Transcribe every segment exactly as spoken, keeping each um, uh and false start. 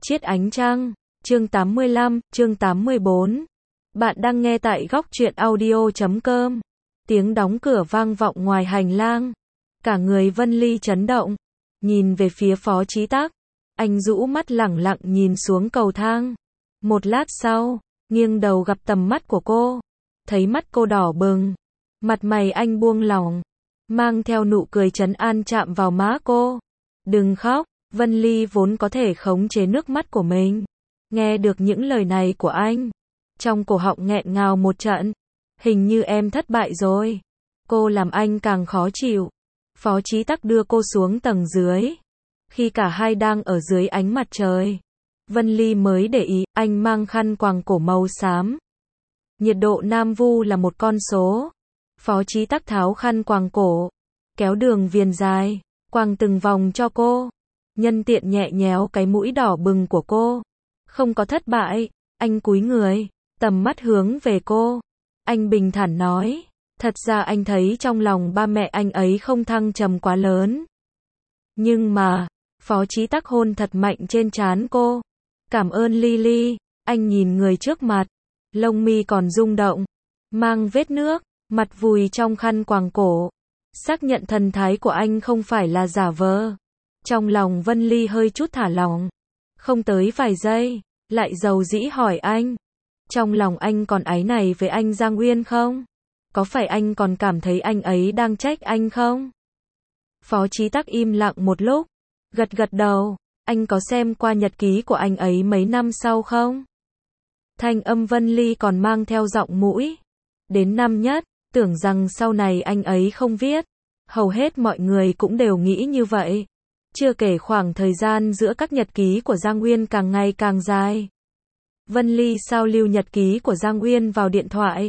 Chiết ánh trăng, chương tám mươi lăm, chương tám mươi bốn. Bạn đang nghe tại góc truyện audio chấm com. Tiếng đóng cửa vang vọng ngoài hành lang. Cả người Vân Ly chấn động, nhìn về phía Phó Chí Tắc. Anh rũ mắt lẳng lặng nhìn xuống cầu thang. Một lát sau, nghiêng đầu gặp tầm mắt của cô, thấy mắt cô đỏ bừng, mặt mày anh buông lỏng, mang theo nụ cười trấn an chạm vào má cô. Đừng khóc. Vân Ly vốn có thể khống chế nước mắt của mình. Nghe được những lời này của anh, trong cổ họng nghẹn ngào một trận. Hình như em thất bại rồi. Cô làm anh càng khó chịu. Phó Chí Tắc đưa cô xuống tầng dưới. Khi cả hai đang ở dưới ánh mặt trời, Vân Ly mới để ý, anh mang khăn quàng cổ màu xám. Nhiệt độ Nam Vu là một con số. Phó Chí Tắc tháo khăn quàng cổ, kéo đường viền dài, quàng từng vòng cho cô. Nhân tiện nhẹ nhéo cái mũi đỏ bừng của cô. Không có thất bại. Anh cúi người, tầm mắt hướng về cô. Anh bình thản nói, thật ra anh thấy trong lòng ba mẹ anh ấy không thăng trầm quá lớn. Nhưng mà, Phó Chí Tắc hôn thật mạnh trên trán cô. Cảm ơn Ly. Anh nhìn người trước mặt, lông mi còn rung động, mang vết nước, mặt vùi trong khăn quàng cổ. Xác nhận thần thái của anh không phải là giả vờ. Trong lòng Vân Ly hơi chút thả lỏng. Không tới vài giây, lại dầu dĩ hỏi anh. Trong lòng anh còn áy này với anh Giang Uyên không? Có phải anh còn cảm thấy anh ấy đang trách anh không? Phó Chí Tắc im lặng một lúc, gật gật đầu. Anh có xem qua nhật ký của anh ấy mấy năm sau không? Thanh âm Vân Ly còn mang theo giọng mũi. Đến năm nhất, tưởng rằng sau này anh ấy không viết. Hầu hết mọi người cũng đều nghĩ như vậy. Chưa kể khoảng thời gian giữa các nhật ký của Giang Uyên càng ngày càng dài. Vân Ly sao lưu nhật ký của Giang Uyên vào điện thoại.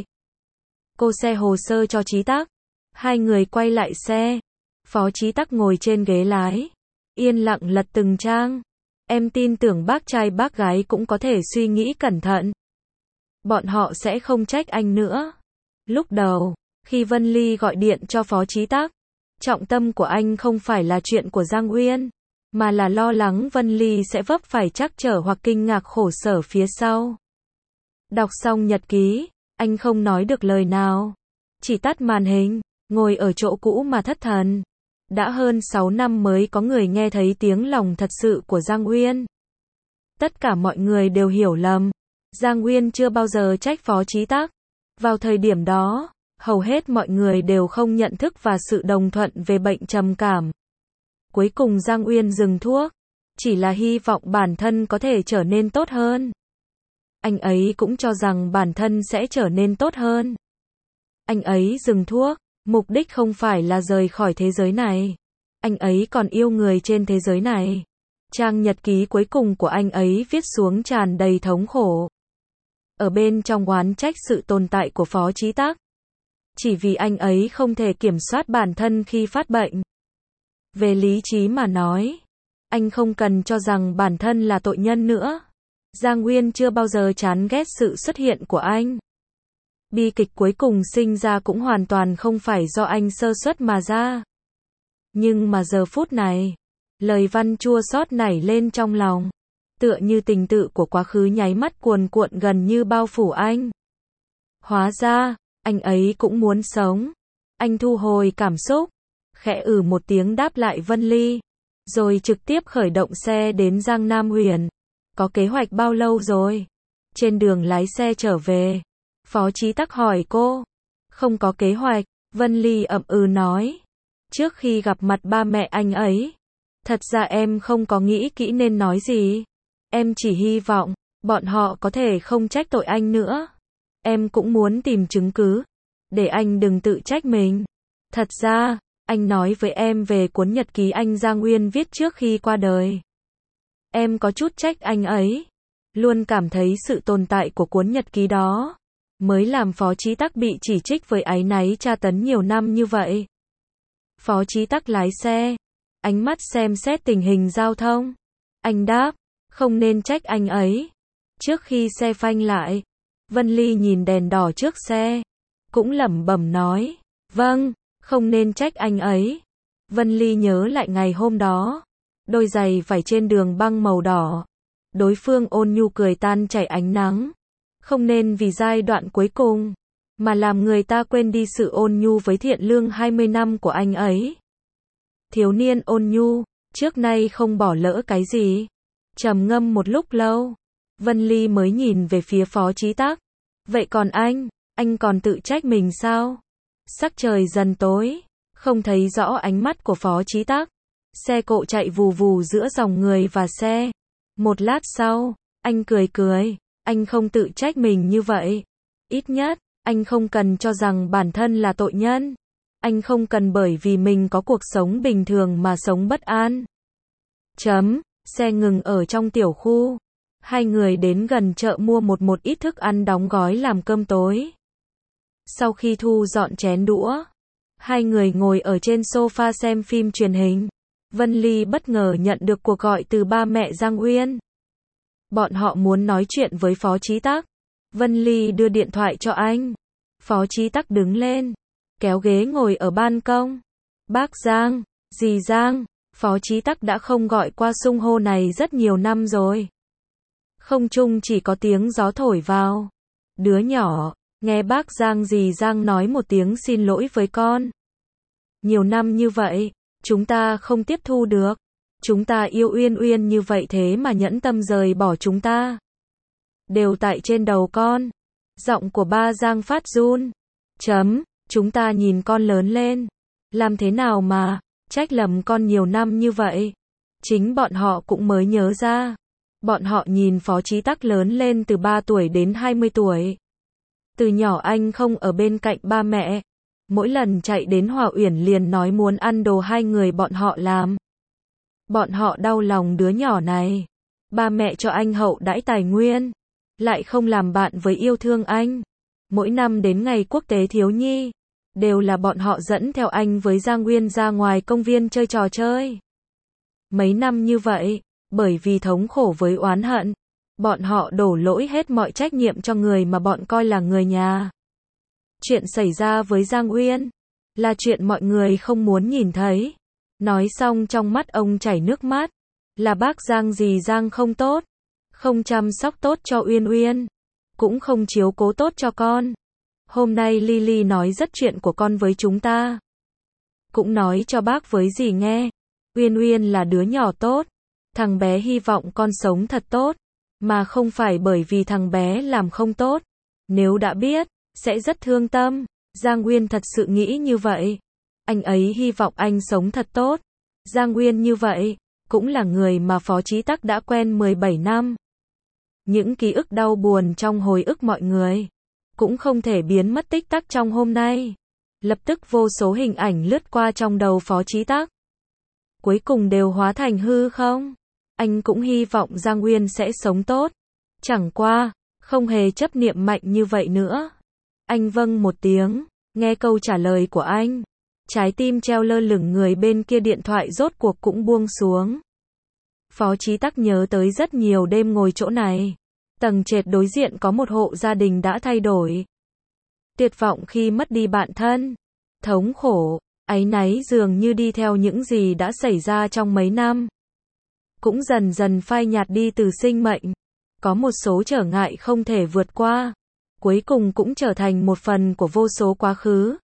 Cô xe hồ sơ cho Chí Tắc. Hai người quay lại xe. Phó Chí Tắc ngồi trên ghế lái, yên lặng lật từng trang. Em tin tưởng bác trai bác gái cũng có thể suy nghĩ cẩn thận. Bọn họ sẽ không trách anh nữa. Lúc đầu, khi Vân Ly gọi điện cho Phó Chí Tắc, trọng tâm của anh không phải là chuyện của Giang Uyên, mà là lo lắng Vân Ly sẽ vấp phải trắc trở hoặc kinh ngạc khổ sở phía sau. Đọc xong nhật ký, anh không nói được lời nào, chỉ tắt màn hình, ngồi ở chỗ cũ mà thất thần. Đã hơn sáu năm mới có người nghe thấy tiếng lòng thật sự của Giang Uyên. Tất cả mọi người đều hiểu lầm. Giang Uyên chưa bao giờ trách Phó Chí Tắc. Vào thời điểm đó, hầu hết mọi người đều không nhận thức và sự đồng thuận về bệnh trầm cảm. Cuối cùng Giang Uyên dừng thuốc, chỉ là hy vọng bản thân có thể trở nên tốt hơn. Anh ấy cũng cho rằng bản thân sẽ trở nên tốt hơn. Anh ấy dừng thuốc, mục đích không phải là rời khỏi thế giới này. Anh ấy còn yêu người trên thế giới này. Trang nhật ký cuối cùng của anh ấy viết xuống tràn đầy thống khổ. Ở bên trong oán trách sự tồn tại của Phó Chí Tắc. Chỉ vì anh ấy không thể kiểm soát bản thân khi phát bệnh. Về lý trí mà nói, anh không cần cho rằng bản thân là tội nhân nữa. Giang Uyên chưa bao giờ chán ghét sự xuất hiện của anh. Bi kịch cuối cùng sinh ra cũng hoàn toàn không phải do anh sơ suất mà ra. Nhưng mà giờ phút này, lời văn chua xót nảy lên trong lòng. Tựa như tình tự của quá khứ nháy mắt cuồn cuộn gần như bao phủ anh. Hóa ra, anh ấy cũng muốn sống. Anh thu hồi cảm xúc, khẽ ử một tiếng đáp lại Vân Ly, rồi trực tiếp khởi động xe đến Giang Nam Huyền. Có kế hoạch bao lâu rồi? Trên đường lái xe trở về, Phó Chí Tắc hỏi cô. Không có kế hoạch, Vân Ly ậm ừ nói. Trước khi gặp mặt ba mẹ anh ấy, thật ra em không có nghĩ kỹ nên nói gì. Em chỉ hy vọng, bọn họ có thể không trách tội anh nữa. Em cũng muốn tìm chứng cứ, để anh đừng tự trách mình. Thật ra, anh nói với em về cuốn nhật ký anh Giang Uyên viết trước khi qua đời. Em có chút trách anh ấy. Luôn cảm thấy sự tồn tại của cuốn nhật ký đó mới làm Phó Chí Tắc bị chỉ trích với áy náy tra tấn nhiều năm như vậy. Phó Chí Tắc lái xe, ánh mắt xem xét tình hình giao thông. Anh đáp, không nên trách anh ấy. Trước khi xe phanh lại, Vân Ly nhìn đèn đỏ trước xe, cũng lẩm bẩm nói, vâng, không nên trách anh ấy. Vân Ly nhớ lại ngày hôm đó, đôi giày vải trên đường băng màu đỏ, Đối phương ôn nhu cười tan chảy ánh nắng. Không nên vì giai đoạn cuối cùng, mà làm người ta quên đi sự ôn nhu với thiện lương hai mươi năm của anh ấy. Thiếu niên ôn nhu, trước nay không bỏ lỡ cái gì. Trầm ngâm một lúc lâu, Vân Ly mới nhìn về phía Phó Chí Tắc. Vậy còn anh, anh còn tự trách mình sao? Sắc trời dần tối, không thấy rõ ánh mắt của Phó Chí Tắc. Xe cộ chạy vù vù giữa dòng người và xe. Một lát sau, anh cười cười, anh không tự trách mình như vậy. Ít nhất, anh không cần cho rằng bản thân là tội nhân. Anh không cần bởi vì mình có cuộc sống bình thường mà sống bất an. Chấm, xe ngừng ở trong tiểu khu. Hai người đến gần chợ mua một một ít thức ăn đóng gói làm cơm tối. Sau khi thu dọn chén đũa, hai người ngồi ở trên sofa xem phim truyền hình. Vân Ly bất ngờ nhận được cuộc gọi từ ba mẹ Giang Uyên. Bọn họ muốn nói chuyện với Phó Chí Tắc. Vân Ly đưa điện thoại cho anh. Phó Chí Tắc đứng lên, kéo ghế ngồi ở ban công. Bác Giang, dì Giang, Phó Chí Tắc đã không gọi qua xưng hô này rất nhiều năm rồi. Không trung chỉ có tiếng gió thổi vào. Đứa nhỏ, nghe bác Giang dì Giang nói một tiếng xin lỗi với con. Nhiều năm như vậy, chúng ta không tiếp thu được. Chúng ta yêu Uyên Uyên như vậy thế mà nhẫn tâm rời bỏ chúng ta. Đều tại trên đầu con. Giọng của ba Giang phát run. Chấm, chúng ta nhìn con lớn lên. Làm thế nào mà, trách lầm con nhiều năm như vậy. Chính bọn họ cũng mới nhớ ra. Bọn họ nhìn Phó Chí Tắc lớn lên từ ba tuổi đến hai mươi tuổi. Từ nhỏ anh không ở bên cạnh ba mẹ. Mỗi lần chạy đến Hòa Uyển liền nói muốn ăn đồ hai người bọn họ làm. Bọn họ đau lòng đứa nhỏ này. Ba mẹ cho anh hậu đãi tài nguyên, lại không làm bạn với yêu thương anh. Mỗi năm đến ngày quốc tế thiếu nhi, đều là bọn họ dẫn theo anh với Giang Uyên ra ngoài công viên chơi trò chơi. Mấy năm như vậy, bởi vì thống khổ với oán hận, bọn họ đổ lỗi hết mọi trách nhiệm cho người mà bọn coi là người nhà. Chuyện xảy ra với Giang Uyên là chuyện mọi người không muốn nhìn thấy. Nói xong trong mắt ông chảy nước mắt. Là bác Giang dì Giang không tốt, không chăm sóc tốt cho Uyên Uyên, cũng không chiếu cố tốt cho con. Hôm nay Lily nói rất chuyện của con với chúng ta. Cũng nói cho bác với dì nghe. Uyên Uyên là đứa nhỏ tốt. Thằng bé hy vọng con sống thật tốt, mà không phải bởi vì thằng bé làm không tốt. Nếu đã biết, sẽ rất thương tâm. Giang Uyên thật sự nghĩ như vậy. Anh ấy hy vọng anh sống thật tốt. Giang Uyên như vậy, cũng là người mà Phó Chí Tắc đã quen mười bảy năm. Những ký ức đau buồn trong hồi ức mọi người, cũng không thể biến mất tích tắc trong hôm nay. Lập tức vô số hình ảnh lướt qua trong đầu Phó Chí Tắc. Cuối cùng đều hóa thành hư không. Anh cũng hy vọng Giang Uyên sẽ sống tốt. Chẳng qua, không hề chấp niệm mạnh như vậy nữa. Anh vâng một tiếng, nghe câu trả lời của anh. Trái tim treo lơ lửng người bên kia điện thoại rốt cuộc cũng buông xuống. Phó Chí Tắc nhớ tới rất nhiều đêm ngồi chỗ này. Tầng trệt đối diện có một hộ gia đình đã thay đổi. Tuyệt vọng khi mất đi bạn thân. Thống khổ, áy náy dường như đi theo những gì đã xảy ra trong mấy năm. Cũng dần dần phai nhạt đi từ sinh mệnh. Có một số trở ngại không thể vượt qua. Cuối cùng cũng trở thành một phần của vô số quá khứ.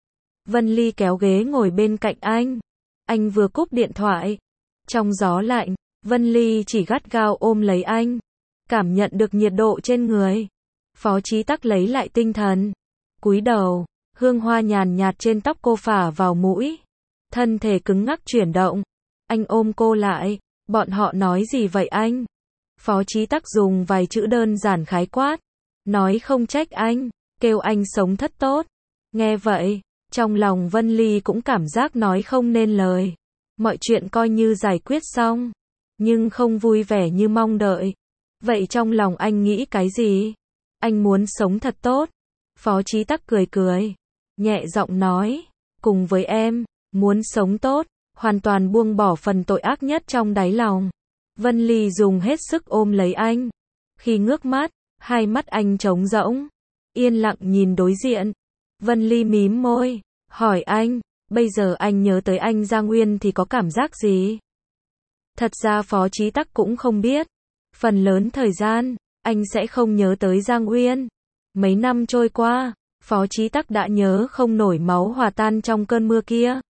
Vân Ly kéo ghế ngồi bên cạnh anh. Anh vừa cúp điện thoại. Trong gió lạnh, Vân Ly chỉ gắt gao ôm lấy anh. Cảm nhận được nhiệt độ trên người. Phó Chí Tắc lấy lại tinh thần. Cúi đầu, hương hoa nhàn nhạt trên tóc cô phả vào mũi. Thân thể cứng ngắc chuyển động. Anh ôm cô lại. Bọn họ nói gì vậy anh? Phó Chí Tắc dùng vài chữ đơn giản khái quát. Nói không trách anh, kêu anh sống thật tốt. Nghe vậy, trong lòng Vân Ly cũng cảm giác nói không nên lời. Mọi chuyện coi như giải quyết xong, nhưng không vui vẻ như mong đợi. Vậy trong lòng anh nghĩ cái gì? Anh muốn sống thật tốt. Phó Chí Tắc cười cười, nhẹ giọng nói, cùng với em, muốn sống tốt, hoàn toàn buông bỏ phần tội ác nhất trong đáy lòng. Vân Ly dùng hết sức ôm lấy anh. Khi ngước mắt, hai mắt anh trống rỗng, yên lặng nhìn đối diện. Vân Ly mím môi, hỏi anh, bây giờ anh nhớ tới anh Giang Uyên thì có cảm giác gì? Thật ra Phó Chí Tắc cũng không biết. Phần lớn thời gian, anh sẽ không nhớ tới Giang Uyên. Mấy năm trôi qua, Phó Chí Tắc đã nhớ không nổi máu hòa tan trong cơn mưa kia.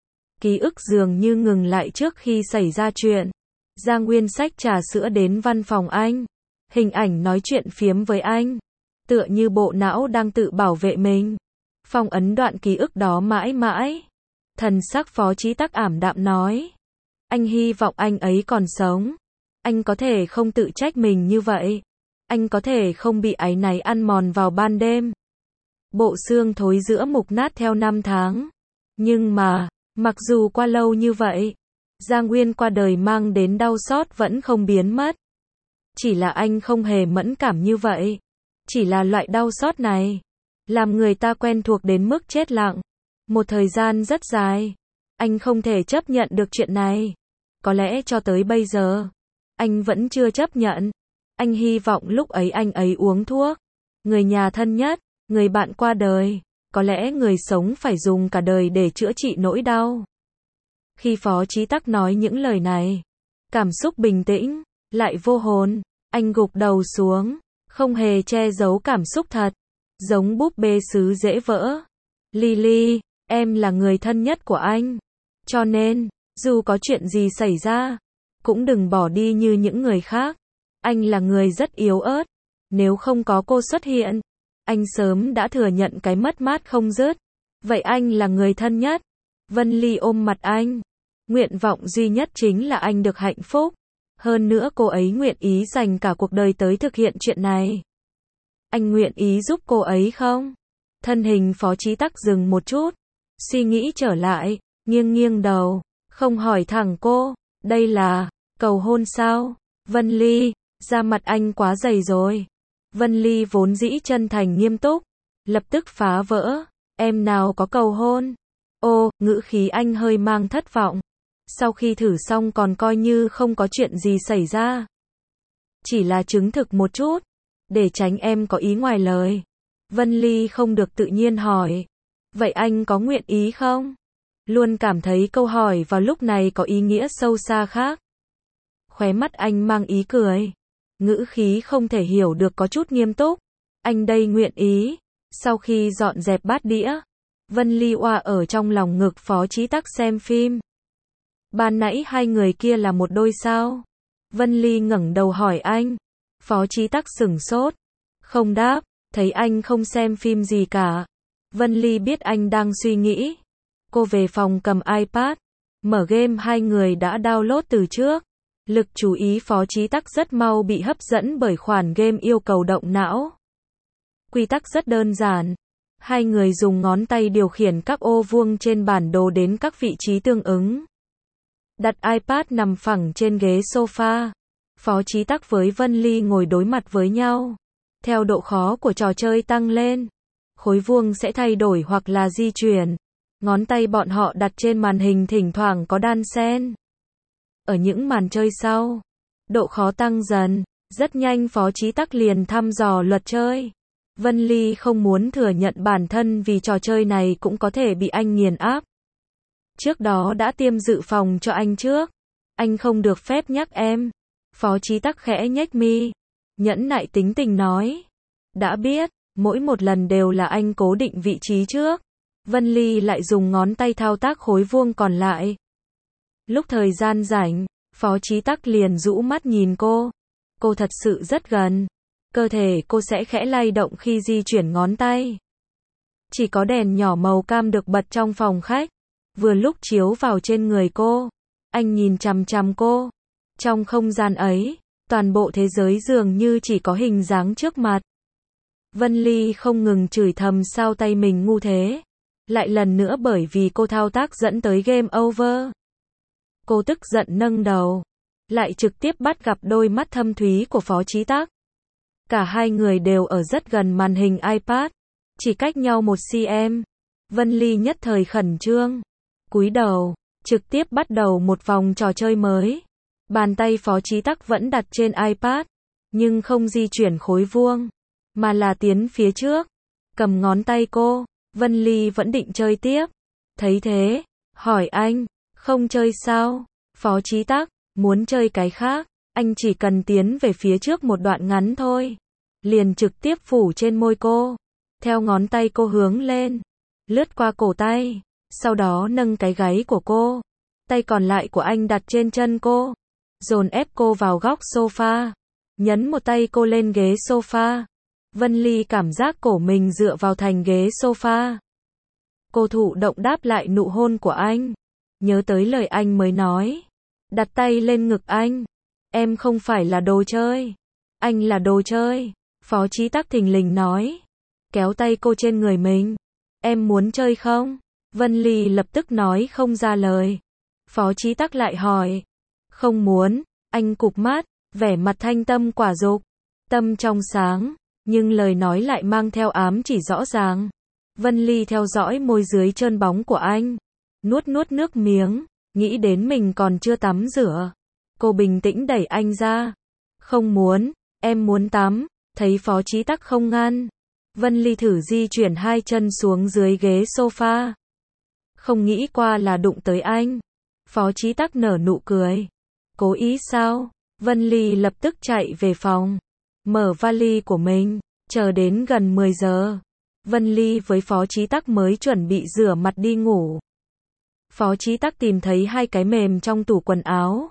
Ký ức dường như ngừng lại trước khi xảy ra chuyện. Giang Uyên xách trà sữa đến văn phòng anh. Hình ảnh nói chuyện phiếm với anh. Tựa như bộ não đang tự bảo vệ mình. Phong ấn đoạn ký ức đó mãi mãi. Thần sắc Phó Chí Tắc ảm đạm nói. Anh hy vọng anh ấy còn sống. Anh có thể không tự trách mình như vậy. Anh có thể không bị áy náy ăn mòn vào ban đêm. Bộ xương thối giữa mục nát theo năm tháng. Nhưng mà, mặc dù qua lâu như vậy, Giang Uyên qua đời mang đến đau xót vẫn không biến mất. Chỉ là anh không hề mẫn cảm như vậy. Chỉ là loại đau xót này, làm người ta quen thuộc đến mức chết lặng. Một thời gian rất dài, anh không thể chấp nhận được chuyện này. Có lẽ cho tới bây giờ, anh vẫn chưa chấp nhận. Anh hy vọng lúc ấy anh ấy uống thuốc. Người nhà thân nhất, người bạn qua đời. Có lẽ người sống phải dùng cả đời để chữa trị nỗi đau. Khi Phó Chí Tắc nói những lời này, cảm xúc bình tĩnh, lại vô hồn. Anh gục đầu xuống, không hề che giấu cảm xúc thật. Giống búp bê sứ dễ vỡ. Lily, em là người thân nhất của anh. Cho nên, dù có chuyện gì xảy ra, cũng đừng bỏ đi như những người khác. Anh là người rất yếu ớt. Nếu không có cô xuất hiện, anh sớm đã thừa nhận cái mất mát không dứt. Vậy anh là người thân nhất. Vân Ly ôm mặt anh. Nguyện vọng duy nhất chính là anh được hạnh phúc. Hơn nữa cô ấy nguyện ý dành cả cuộc đời tới thực hiện chuyện này. Anh nguyện ý giúp cô ấy không? Thân hình Phó Chí Tắc dừng một chút. Suy nghĩ trở lại, nghiêng nghiêng đầu. Không hỏi thẳng cô. Đây là cầu hôn sao? Vân Ly, da mặt anh quá dày rồi. Vân Ly vốn dĩ chân thành nghiêm túc. Lập tức phá vỡ. Em nào có cầu hôn? Ô, ngữ khí anh hơi mang thất vọng. Sau khi thử xong còn coi như không có chuyện gì xảy ra. Chỉ là chứng thực một chút. Để tránh em có ý ngoài lời. Vân Ly không được tự nhiên hỏi. Vậy anh có nguyện ý không? Luôn cảm thấy câu hỏi vào lúc này có ý nghĩa sâu xa khác. Khóe mắt anh mang ý cười. Ngữ khí không thể hiểu được có chút nghiêm túc. Anh đây nguyện ý. Sau khi dọn dẹp bát đĩa, Vân Ly oa ở trong lòng ngực Phó Chí Tắc xem phim. Ban nãy hai người kia là một đôi sao? Vân Ly ngẩng đầu hỏi anh. Phó Chí Tắc sửng sốt. Không đáp, thấy anh không xem phim gì cả. Vân Ly biết anh đang suy nghĩ. Cô về phòng cầm iPad. Mở game hai người đã download từ trước. Lực chú ý Phó Chí Tắc rất mau bị hấp dẫn bởi khoản game yêu cầu động não. Quy tắc rất đơn giản. Hai người dùng ngón tay điều khiển các ô vuông trên bản đồ đến các vị trí tương ứng. Đặt iPad nằm phẳng trên ghế sofa. Phó Chí Tắc với Vân Ly ngồi đối mặt với nhau. Theo độ khó của trò chơi tăng lên, khối vuông sẽ thay đổi hoặc là di chuyển. Ngón tay bọn họ đặt trên màn hình thỉnh thoảng có đan xen. Ở những màn chơi sau, độ khó tăng dần. Rất nhanh Phó Chí Tắc liền thăm dò luật chơi. Vân Ly không muốn thừa nhận bản thân vì trò chơi này cũng có thể bị anh nghiền áp. Trước đó đã tiêm dự phòng cho anh trước. Anh không được phép nhắc em. Phó Chí Tắc khẽ nhếch mi. Nhẫn nại tính tình nói. Đã biết, mỗi một lần đều là anh cố định vị trí trước. Vân Ly lại dùng ngón tay thao tác khối vuông còn lại. Lúc thời gian rảnh, Phó Chí Tắc liền rũ mắt nhìn cô. Cô thật sự rất gần. Cơ thể cô sẽ khẽ lay động khi di chuyển ngón tay. Chỉ có đèn nhỏ màu cam được bật trong phòng khách. Vừa lúc chiếu vào trên người cô. Anh nhìn chằm chằm cô. Trong không gian ấy, toàn bộ thế giới dường như chỉ có hình dáng trước mặt. Vân Ly không ngừng chửi thầm sao tay mình ngu thế. Lại lần nữa bởi vì cô thao tác dẫn tới game over. Cô tức giận nâng đầu. Lại trực tiếp bắt gặp đôi mắt thâm thúy của Phó Chí Tắc. Cả hai người đều ở rất gần màn hình iPad. Chỉ cách nhau một xăng-ti-mét. Vân Ly nhất thời khẩn trương. Cúi đầu, trực tiếp bắt đầu một vòng trò chơi mới. Bàn tay Phó Chí Tắc vẫn đặt trên iPad. Nhưng không di chuyển khối vuông. Mà là tiến phía trước. Cầm ngón tay cô. Vân Ly vẫn định chơi tiếp. Thấy thế, hỏi anh. Không chơi sao? Phó Chí Tắc, muốn chơi cái khác. Anh chỉ cần tiến về phía trước một đoạn ngắn thôi, liền trực tiếp phủ trên môi cô. Theo ngón tay cô hướng lên, lướt qua cổ tay, sau đó nâng cái gáy của cô. Tay còn lại của anh đặt trên chân cô, dồn ép cô vào góc sofa, nhấn một tay cô lên ghế sofa. Vân Ly cảm giác cổ mình dựa vào thành ghế sofa. Cô thụ động đáp lại nụ hôn của anh, nhớ tới lời anh mới nói, đặt tay lên ngực anh. Em không phải là đồ chơi, anh là đồ chơi. Phó Chí Tắc thình lình nói, kéo tay cô trên người mình. Em muốn chơi không? Vân Ly lập tức nói không ra lời. Phó Chí Tắc lại hỏi, không muốn. Anh cụp mắt, vẻ mặt thanh tâm quả dục, tâm trong sáng, nhưng lời nói lại mang theo ám chỉ rõ ràng. Vân Ly theo dõi môi dưới trơn bóng của anh, nuốt nuốt nước miếng, nghĩ đến mình còn chưa tắm rửa. Cô bình tĩnh đẩy anh ra. Không muốn, em muốn tắm. Thấy Phó Chí Tắc không ngăn, Vân Ly thử di chuyển hai chân xuống dưới ghế sofa. Không nghĩ qua là đụng tới anh. Phó Chí Tắc nở nụ cười. Cố ý sao? Vân Ly lập tức chạy về phòng, mở vali của mình, chờ đến gần mười giờ. Vân Ly với Phó Chí Tắc mới chuẩn bị rửa mặt đi ngủ. Phó Chí Tắc tìm thấy hai cái mềm trong tủ quần áo,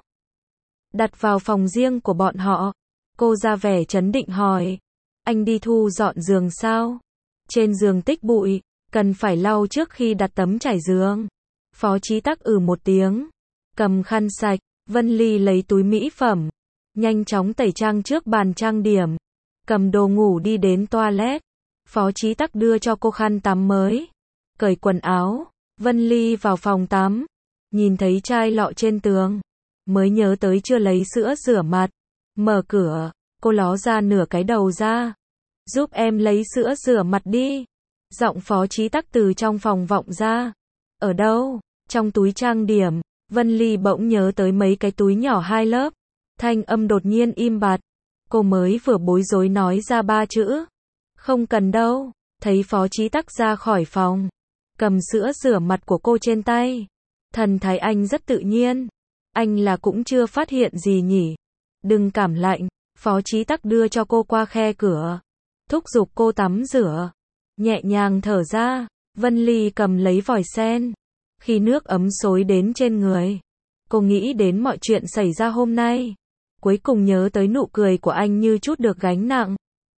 đặt vào phòng riêng của bọn họ. Cô ra vẻ trấn định hỏi, anh đi thu dọn giường sao? Trên giường tích bụi, cần phải lau trước khi đặt tấm trải giường. Phó Chí Tắc ừ một tiếng, cầm khăn sạch. Vân Ly lấy túi mỹ phẩm, nhanh chóng tẩy trang trước bàn trang điểm, cầm đồ ngủ đi đến toilet. Phó Chí Tắc đưa cho cô khăn tắm mới, cởi quần áo. Vân Ly vào phòng tắm, nhìn thấy chai lọ trên tường, mới nhớ tới chưa lấy sữa rửa mặt. Mở cửa, cô ló ra nửa cái đầu ra, giúp em lấy sữa rửa mặt đi. Giọng Phó Chí Tắc từ trong phòng vọng ra. Ở đâu? Trong túi trang điểm. Vân Ly bỗng nhớ tới mấy cái túi nhỏ hai lớp. Thanh âm đột nhiên im bặt. Cô mới vừa bối rối nói ra ba chữ. Không cần đâu. Thấy Phó Chí Tắc ra khỏi phòng, cầm sữa rửa mặt của cô trên tay. Thần thái anh rất tự nhiên. Anh là cũng chưa phát hiện gì nhỉ? Đừng cảm lạnh. Phó Chí Tắc đưa cho cô qua khe cửa, thúc giục cô tắm rửa. Nhẹ nhàng thở ra, Vân Ly cầm lấy vòi sen. Khi nước ấm xối đến trên người, cô nghĩ đến mọi chuyện xảy ra hôm nay. Cuối cùng nhớ tới nụ cười của anh như chút được gánh nặng.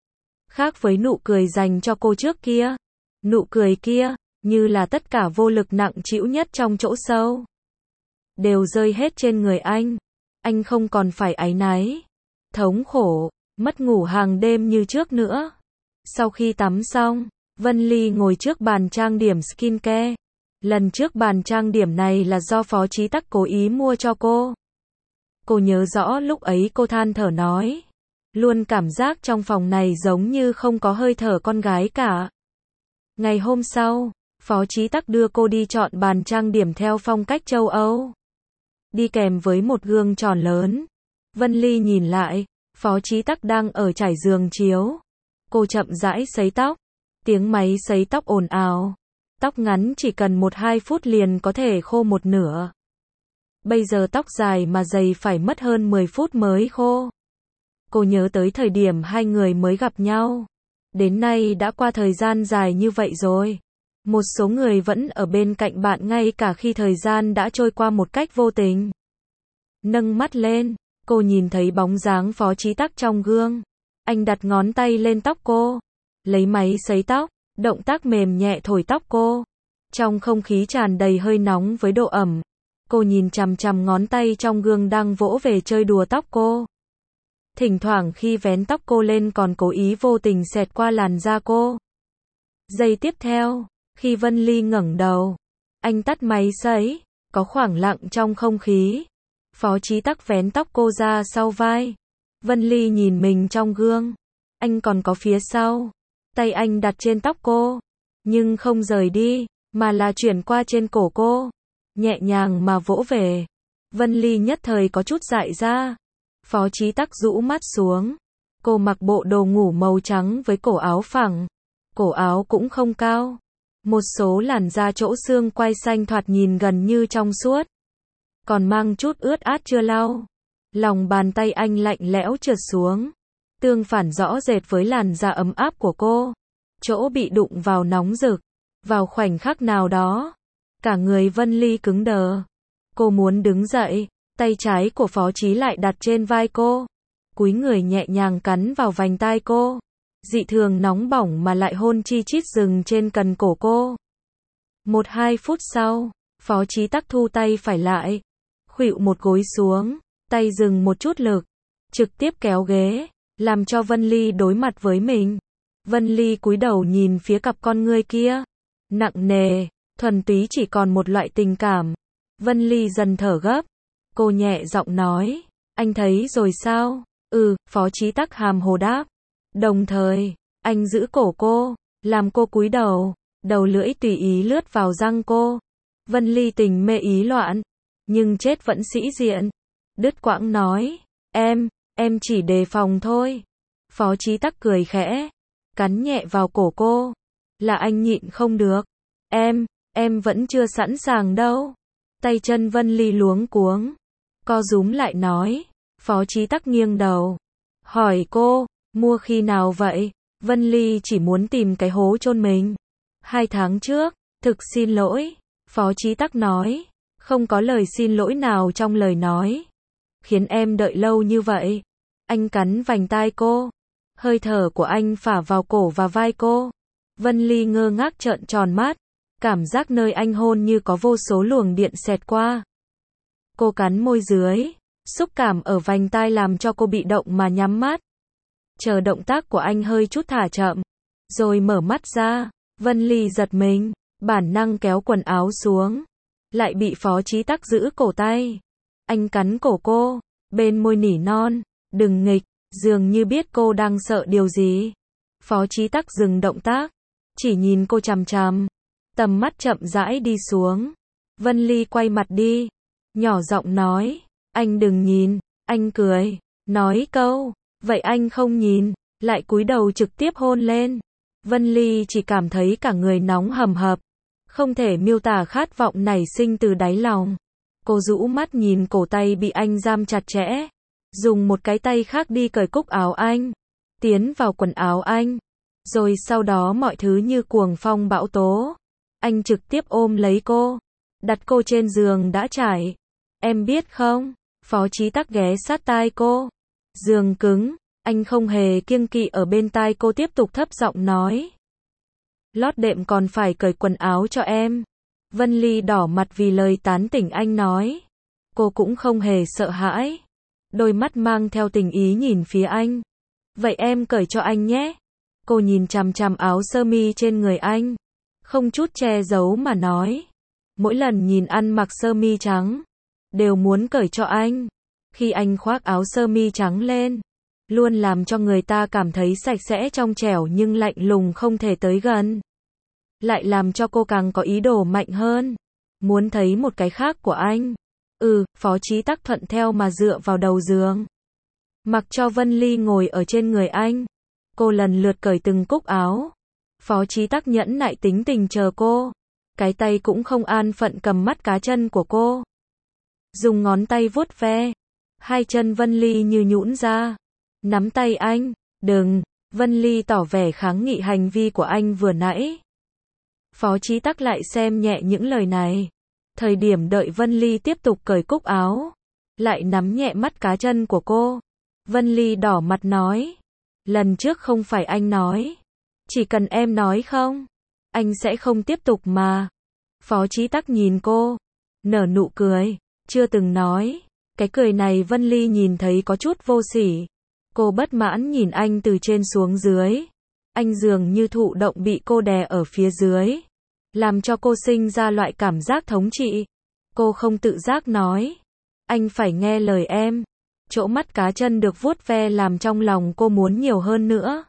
Khác với nụ cười dành cho cô trước kia, nụ cười kia, như là tất cả vô lực nặng trĩu nhất trong chỗ sâu, đều rơi hết trên người anh. Anh không còn phải áy náy, thống khổ, mất ngủ hàng đêm như trước nữa. Sau khi tắm xong, Vân Ly ngồi trước bàn trang điểm skincare. Lần trước bàn trang điểm này là do Phó Chí Tắc cố ý mua cho cô. Cô nhớ rõ lúc ấy cô than thở nói, luôn cảm giác trong phòng này giống như không có hơi thở con gái cả. Ngày hôm sau, Phó Chí Tắc đưa cô đi chọn bàn trang điểm theo phong cách châu Âu, đi kèm với một gương tròn lớn. Vân Ly nhìn lại, Phó Chí Tắc đang ở trải giường chiếu. Cô chậm rãi sấy tóc, tiếng máy sấy tóc ồn ào. Tóc ngắn chỉ cần một hai phút liền có thể khô một nửa. Bây giờ tóc dài mà dày phải mất hơn mười phút mới khô. Cô nhớ tới thời điểm hai người mới gặp nhau. Đến nay đã qua thời gian dài như vậy rồi. Một số người vẫn ở bên cạnh bạn ngay cả khi thời gian đã trôi qua một cách vô tình. Nâng mắt lên, cô nhìn thấy bóng dáng Phó Chí Tắc trong gương. Anh đặt ngón tay lên tóc cô, lấy máy sấy tóc, động tác mềm nhẹ thổi tóc cô. Trong không khí tràn đầy hơi nóng với độ ẩm, cô nhìn chằm chằm ngón tay trong gương đang vỗ về chơi đùa tóc cô. Thỉnh thoảng khi vén tóc cô lên còn cố ý vô tình xẹt qua làn da cô. Giây tiếp theo, khi Vân Ly ngẩng đầu, anh tắt máy sấy, có khoảng lặng trong không khí. Phó Chí Tắc vén tóc cô ra sau vai. Vân Ly nhìn mình trong gương. Anh còn có phía sau. Tay anh đặt trên tóc cô, nhưng không rời đi, mà là chuyển qua trên cổ cô, nhẹ nhàng mà vỗ về. Vân Ly nhất thời có chút dại ra. Phó Chí Tắc rũ mắt xuống. Cô mặc bộ đồ ngủ màu trắng với cổ áo phẳng. Cổ áo cũng không cao. Một số làn da chỗ xương quai xanh thoạt nhìn gần như trong suốt, còn mang chút ướt át chưa lau. Lòng bàn tay anh lạnh lẽo trượt xuống, tương phản rõ rệt với làn da ấm áp của cô. Chỗ bị đụng vào nóng rực. Vào khoảnh khắc nào đó, cả người Vân Ly cứng đờ. Cô muốn đứng dậy, tay trái của Phó Chí lại đặt trên vai cô. Cúi người nhẹ nhàng cắn vào vành tai cô. Dị thường nóng bỏng mà lại hôn chi chít dừng trên cần cổ cô. Một hai phút sau, Phó Chí Tắc thu tay phải lại, khuỵu một gối xuống, tay dừng một chút lực, trực tiếp kéo ghế, làm cho Vân Ly đối mặt với mình. Vân Ly cúi đầu nhìn phía cặp con ngươi kia, nặng nề, thuần túy chỉ còn một loại tình cảm. Vân Ly dần thở gấp, cô nhẹ giọng nói, anh thấy rồi sao? Ừ, Phó Chí Tắc hàm hồ đáp. Đồng thời, anh giữ cổ cô, làm cô cúi đầu, đầu lưỡi tùy ý lướt vào răng cô. Vân Ly tình mê ý loạn, nhưng chết vẫn sĩ diện. Đứt quãng nói, em, em chỉ đề phòng thôi. Phó Chí Tắc cười khẽ, cắn nhẹ vào cổ cô. Là anh nhịn không được. Em, em vẫn chưa sẵn sàng đâu. Tay chân Vân Ly luống cuống, co rúm lại nói. Phó Chí Tắc nghiêng đầu, hỏi cô, mua khi nào vậy? Vân Ly chỉ muốn tìm cái hố chôn mình. Hai tháng trước, thực xin lỗi. Phó Chí Tắc nói, không có lời xin lỗi nào trong lời nói. Khiến em đợi lâu như vậy. Anh cắn vành tai cô. Hơi thở của anh phả vào cổ và vai cô. Vân Ly ngơ ngác trợn tròn mắt. Cảm giác nơi anh hôn như có vô số luồng điện xẹt qua. Cô cắn môi dưới. Xúc cảm ở vành tai làm cho cô bị động mà nhắm mắt. Chờ động tác của anh hơi chút thả chậm. Rồi mở mắt ra. Vân Ly giật mình. Bản năng kéo quần áo xuống. Lại bị Phó Chí Tắc giữ cổ tay. Anh cắn cổ cô. Bên môi nỉ non. Đừng nghịch. Dường như biết cô đang sợ điều gì. Phó Chí Tắc dừng động tác. Chỉ nhìn cô chằm chằm. Tầm mắt chậm rãi đi xuống. Vân Ly quay mặt đi. Nhỏ giọng nói. Anh đừng nhìn. Anh cười. Nói câu. Vậy anh không nhìn. Lại cúi đầu trực tiếp hôn lên. Vân Ly chỉ cảm thấy cả người nóng hầm hập. Không thể miêu tả khát vọng nảy sinh từ đáy lòng. Cô rũ mắt nhìn cổ tay bị anh giam chặt chẽ. Dùng một cái tay khác đi cởi cúc áo anh. Tiến vào quần áo anh. Rồi sau đó mọi thứ như cuồng phong bão tố. Anh trực tiếp ôm lấy cô. Đặt cô trên giường đã trải. Em biết không? Phó Chí Tắc ghé sát tai cô. Giường cứng. Anh không hề kiêng kỵ ở bên tai cô tiếp tục thấp giọng nói. Lót đệm còn phải cởi quần áo cho em. Vân Ly đỏ mặt vì lời tán tỉnh anh nói. Cô cũng không hề sợ hãi. Đôi mắt mang theo tình ý nhìn phía anh. Vậy em cởi cho anh nhé. Cô nhìn chằm chằm áo sơ mi trên người anh. Không chút che giấu mà nói. Mỗi lần nhìn anh mặc sơ mi trắng. Đều muốn cởi cho anh. Khi anh khoác áo sơ mi trắng lên. Luôn làm cho người ta cảm thấy sạch sẽ trong trẻo nhưng lạnh lùng không thể tới gần. Lại làm cho cô càng có ý đồ mạnh hơn. Muốn thấy một cái khác của anh. Ừ, Phó Chí Tắc thuận theo mà dựa vào đầu giường. Mặc cho Vân Ly ngồi ở trên người anh. Cô lần lượt cởi từng cúc áo. Phó Chí Tắc nhẫn nại tính tình chờ cô. Cái tay cũng không an phận cầm mắt cá chân của cô. Dùng ngón tay vuốt ve. Hai chân Vân Ly như nhũn ra. Nắm tay anh. Đừng. Vân Ly tỏ vẻ kháng nghị hành vi của anh vừa nãy. Phó Chí Tắc lại xem nhẹ những lời này. Thời điểm đợi Vân Ly tiếp tục cởi cúc áo. Lại nắm nhẹ mắt cá chân của cô. Vân Ly đỏ mặt nói. Lần trước không phải anh nói. Chỉ cần em nói không. Anh sẽ không tiếp tục mà. Phó Chí Tắc nhìn cô. Nở nụ cười. Chưa từng nói. Cái cười này Vân Ly nhìn thấy có chút vô sỉ. Cô bất mãn nhìn anh từ trên xuống dưới. Anh dường như thụ động bị cô đè ở phía dưới. Làm cho cô sinh ra loại cảm giác thống trị. Cô không tự giác nói. Anh phải nghe lời em. Chỗ mắt cá chân được vuốt ve làm trong lòng cô muốn nhiều hơn nữa.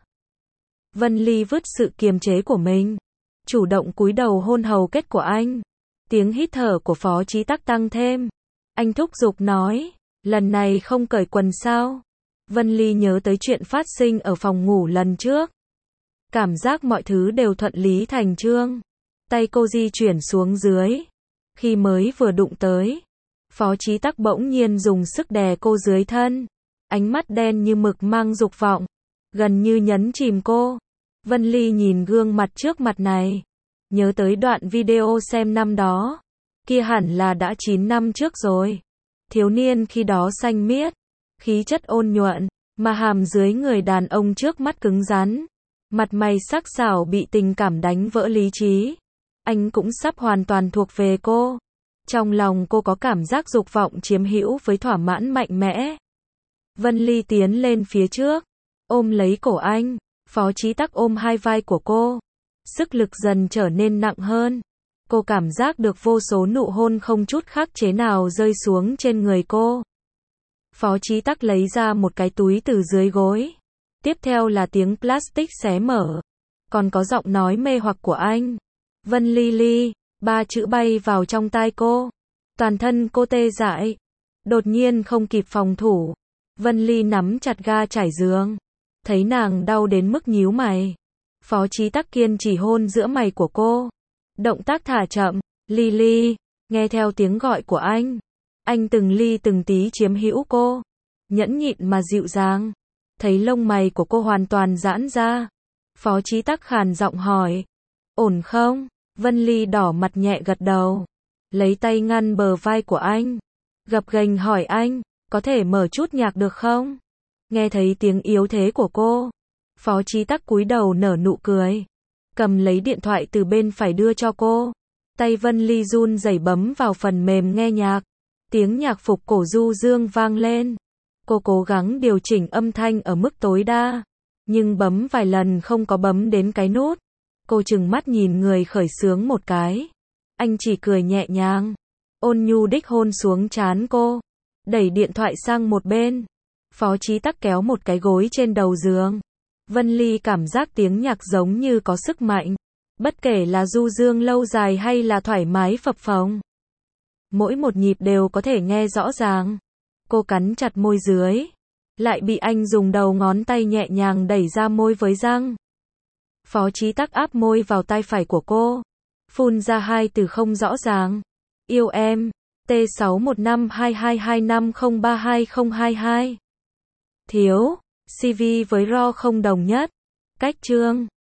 Vân Ly vứt sự kiềm chế của mình. Chủ động cúi đầu hôn hầu kết của anh. Tiếng hít thở của Phó Chí Tắc tăng thêm. Anh thúc giục nói. Lần này không cởi quần sao? Vân Ly nhớ tới chuyện phát sinh ở phòng ngủ lần trước. Cảm giác mọi thứ đều thuận lý thành chương. Tay cô di chuyển xuống dưới. Khi mới vừa đụng tới. Phó Chí Tắc bỗng nhiên dùng sức đè cô dưới thân. Ánh mắt đen như mực mang dục vọng. Gần như nhấn chìm cô. Vân Ly nhìn gương mặt trước mặt này. Nhớ tới đoạn video xem năm đó. Kia hẳn là đã chín năm trước rồi. Thiếu niên khi đó xanh miết. Khí chất ôn nhuận. Mà hàm dưới người đàn ông trước mắt cứng rắn. Mặt mày sắc sảo bị tình cảm đánh vỡ lý trí. Anh cũng sắp hoàn toàn thuộc về cô. Trong lòng cô có cảm giác dục vọng chiếm hữu với thỏa mãn mạnh mẽ. Vân Ly tiến lên phía trước. Ôm lấy cổ anh. Phó Chí Tắc ôm hai vai của cô. Sức lực dần trở nên nặng hơn. Cô cảm giác được vô số nụ hôn không chút khắc chế nào rơi xuống trên người cô. Phó Chí Tắc lấy ra một cái túi từ dưới gối. Tiếp theo là tiếng plastic xé mở. Còn có giọng nói mê hoặc của anh. Vân Ly Ly, ba chữ bay vào trong tai cô. Toàn thân cô tê dại. Đột nhiên không kịp phòng thủ. Vân Ly nắm chặt ga trải giường. Thấy nàng đau đến mức nhíu mày. Phó Chí Tắc kiên trì hôn giữa mày của cô. Động tác thả chậm. Ly Ly, nghe theo tiếng gọi của anh. Anh từng ly từng tí chiếm hữu cô. Nhẫn nhịn mà dịu dàng. Thấy lông mày của cô hoàn toàn giãn ra. Phó Chí Tắc khàn giọng hỏi. Ổn không? Vân Ly đỏ mặt nhẹ gật đầu. Lấy tay ngăn bờ vai của anh. Gập ghềnh hỏi anh. Có thể mở chút nhạc được không? Nghe thấy tiếng yếu thế của cô. Phó Chí Tắc cúi đầu nở nụ cười. Cầm lấy điện thoại từ bên phải đưa cho cô. Tay Vân Ly run rẩy bấm vào phần mềm nghe nhạc. Tiếng nhạc phục cổ du dương vang lên. Cô cố gắng điều chỉnh âm thanh ở mức tối đa. Nhưng bấm vài lần không có bấm đến cái nút. Cô trừng mắt nhìn người khởi xướng một cái. Anh chỉ cười nhẹ nhàng. Ôn nhu đích hôn xuống trán cô. Đẩy điện thoại sang một bên. Phó Chí Tắc kéo một cái gối trên đầu giường. Vân Ly cảm giác tiếng nhạc giống như có sức mạnh. Bất kể là du dương lâu dài hay là thoải mái phập phồng. Mỗi một nhịp đều có thể nghe rõ ràng. Cô cắn chặt môi dưới. Lại bị anh dùng đầu ngón tay nhẹ nhàng đẩy ra môi với răng. Phó Chí Tắc áp môi vào tai phải của cô. Phun ra hai từ không rõ ràng. Yêu em. T sáu một năm hai hai hai năm không ba hai không hai hai. Thiếu. xê vê với R không đồng nhất. Cách chương.